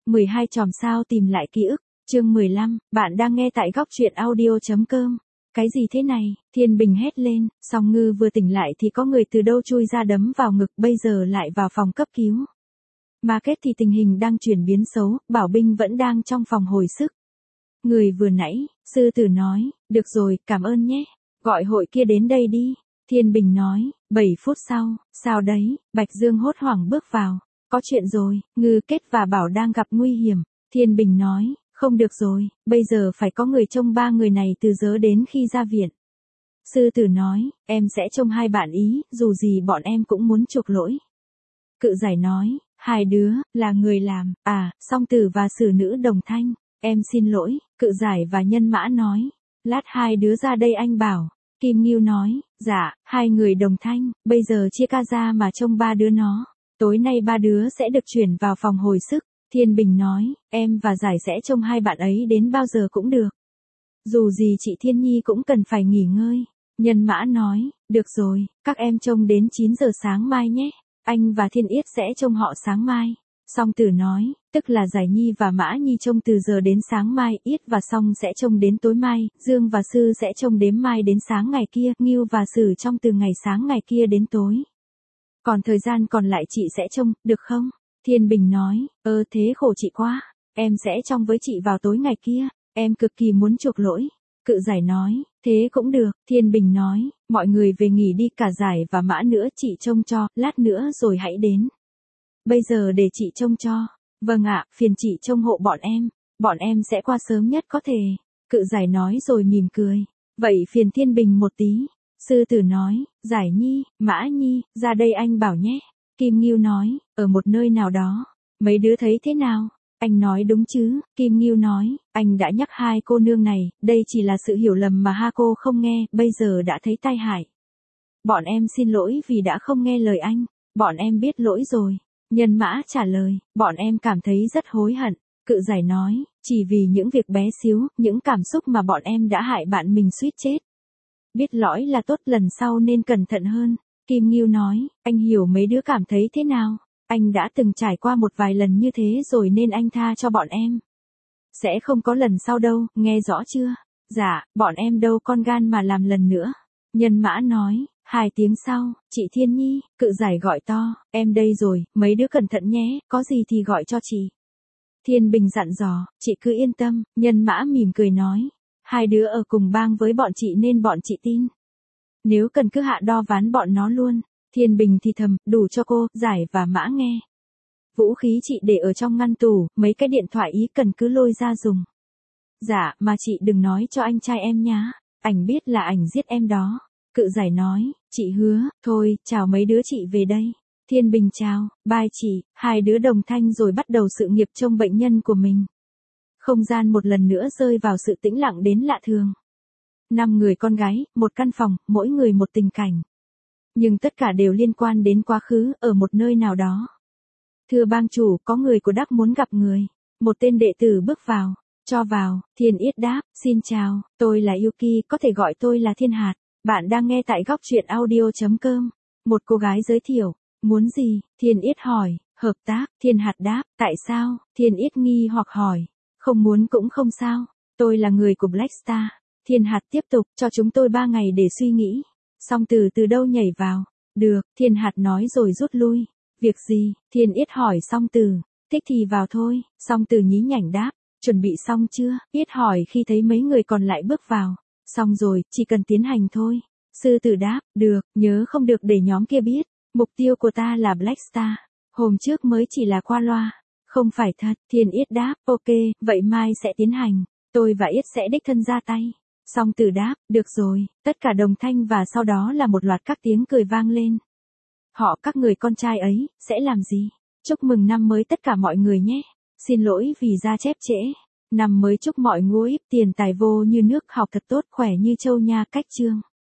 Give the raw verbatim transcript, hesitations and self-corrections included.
mười hai chòm sao tìm lại ký ức, chương mười lăm, bạn đang nghe tại góc truyện audio.com. Cái gì thế này, Thiên Bình hét lên, Song Ngư vừa tỉnh lại thì có người từ đâu chui ra đấm vào ngực, bây giờ lại vào phòng cấp cứu. Market thì tình hình đang chuyển biến xấu, Bảo Binh vẫn đang trong phòng hồi sức. Người vừa nãy, sư tử nói, được rồi, cảm ơn nhé, gọi hội kia đến đây đi. Thiên Bình nói, bảy phút sau, sao đấy, Bạch Dương hốt hoảng bước vào. Có chuyện rồi, Ngư Kết và Bảo đang gặp nguy hiểm. Thiên Bình nói, không được rồi, bây giờ phải có người trông ba người này từ giờ đến khi ra viện. Sư tử nói, em sẽ trông hai bạn ý, dù gì bọn em cũng muốn chuộc lỗi. Cự Giải nói, hai đứa, là người làm, à, Song Tử và Sử Nữ đồng thanh, em xin lỗi. Cự Giải và Nhân Mã nói, lát hai đứa ra đây anh bảo. Kim Ngưu nói, dạ, hai người đồng thanh, bây giờ chia ca ra mà trông ba đứa nó. Tối nay ba đứa sẽ được chuyển vào phòng hồi sức. Thiên Bình nói, em và Giải sẽ trông hai bạn ấy đến bao giờ cũng được. Dù gì chị Thiên Nhi cũng cần phải nghỉ ngơi. Nhân Mã nói, được rồi, các em trông đến chín giờ sáng mai nhé. Anh và Thiên Yết sẽ trông họ sáng mai. Song Tử nói, tức là Giải Nhi và Mã Nhi trông từ giờ đến sáng mai, Yết và Song sẽ trông đến tối mai, Dương và Sư sẽ trông đếm mai đến sáng ngày kia, Ngưu và Sử trông từ ngày sáng ngày kia đến tối. Còn thời gian còn lại chị sẽ trông, được không? Thiên Bình nói, ơ thế khổ chị quá, em sẽ trông với chị vào tối ngày kia, em cực kỳ muốn chuộc lỗi. Cự Giải nói, thế cũng được. Thiên Bình nói, mọi người về nghỉ đi, cả Giải và Mã nữa chị trông cho, lát nữa rồi hãy đến. Bây giờ để chị trông cho. Vâng ạ, phiền chị trông hộ bọn em, bọn em sẽ qua sớm nhất có thể. Cự Giải nói rồi mỉm cười, vậy phiền Thiên Bình một tí. Sư Tử nói, Giải Nhi, Mã Nhi, ra đây anh bảo nhé. Kim Ngưu nói, ở một nơi nào đó. Mấy đứa thấy thế nào? Anh nói đúng chứ? Kim Ngưu nói, anh đã nhắc hai cô nương này, đây chỉ là sự hiểu lầm mà ha cô không nghe, bây giờ đã thấy tai hại. Bọn em xin lỗi vì đã không nghe lời anh, bọn em biết lỗi rồi. Nhân Mã trả lời, bọn em cảm thấy rất hối hận. Cự Giải nói, chỉ vì những việc bé xíu, những cảm xúc mà bọn em đã hại bạn mình suýt chết. Biết lỗi là tốt, lần sau nên cẩn thận hơn. Kim Ngưu nói, anh hiểu mấy đứa cảm thấy thế nào? Anh đã từng trải qua một vài lần như thế rồi nên anh tha cho bọn em. Sẽ không có lần sau đâu, nghe rõ chưa? Dạ, bọn em đâu con gan mà làm lần nữa. Nhân Mã nói, hai tiếng sau, chị Thiên Nhi. Cự Giải gọi to, em đây rồi, mấy đứa cẩn thận nhé, có gì thì gọi cho chị. Thiên Bình dặn dò, chị cứ yên tâm. Nhân Mã mỉm cười nói, hai đứa ở cùng bang với bọn chị nên bọn chị tin. Nếu cần cứ hạ đo ván bọn nó luôn. Thiên Bình thì thầm, đủ cho cô, Giải và Mã nghe. Vũ khí chị để ở trong ngăn tủ, mấy cái điện thoại ý cần cứ lôi ra dùng. Dạ, mà chị đừng nói cho anh trai em nhá, ảnh biết là ảnh giết em đó. Cự Giải nói, chị hứa, thôi, chào mấy đứa chị về đây. Thiên Bình chào, bye chị, hai đứa đồng thanh rồi bắt đầu sự nghiệp trông bệnh nhân của mình. Không gian một lần nữa rơi vào sự tĩnh lặng đến lạ thường. Năm người con gái, một căn phòng, mỗi người một tình cảnh. Nhưng tất cả đều liên quan đến quá khứ, ở một nơi nào đó. Thưa bang chủ, có người của Đắc muốn gặp người. Một tên đệ tử bước vào, cho vào. Thiên Yết đáp, xin chào, tôi là Yuki, có thể gọi tôi là Thiên Hạt. Bạn đang nghe tại góc truyện audio.com. Một cô gái giới thiệu, muốn gì? Thiên Yết hỏi, hợp tác. Thiên Hạt đáp, tại sao? Thiên Yết nghi hoặc hỏi, không muốn cũng không sao, tôi là người của Black Star. Thiên Hạt tiếp tục, cho chúng tôi ba ngày để suy nghĩ. Song Tử từ đâu nhảy vào? Được, Thiên Hạt nói rồi rút lui. Việc gì? Thiên Yết hỏi Song Tử. Thích thì vào thôi. Song Tử nhí nhảnh đáp, chuẩn bị xong chưa? Yết hỏi khi thấy mấy người còn lại bước vào. Xong rồi, chỉ cần tiến hành thôi. Sư Tử đáp, được, nhớ không được để nhóm kia biết. Mục tiêu của ta là Black Star. Hôm trước mới chỉ là qua loa. Không phải thật. Thiên Yết đáp, ok, vậy mai sẽ tiến hành. Tôi và Yết sẽ đích thân ra tay. Song Tử đáp, được rồi, tất cả đồng thanh và sau đó là một loạt các tiếng cười vang lên. Họ, các người con trai ấy, sẽ làm gì? Chúc mừng năm mới tất cả mọi người nhé. Xin lỗi vì ra chép trễ. Năm mới chúc mọi ngôi ít tiền tài vô như nước, học thật tốt, khỏe như châu nha, cách chương.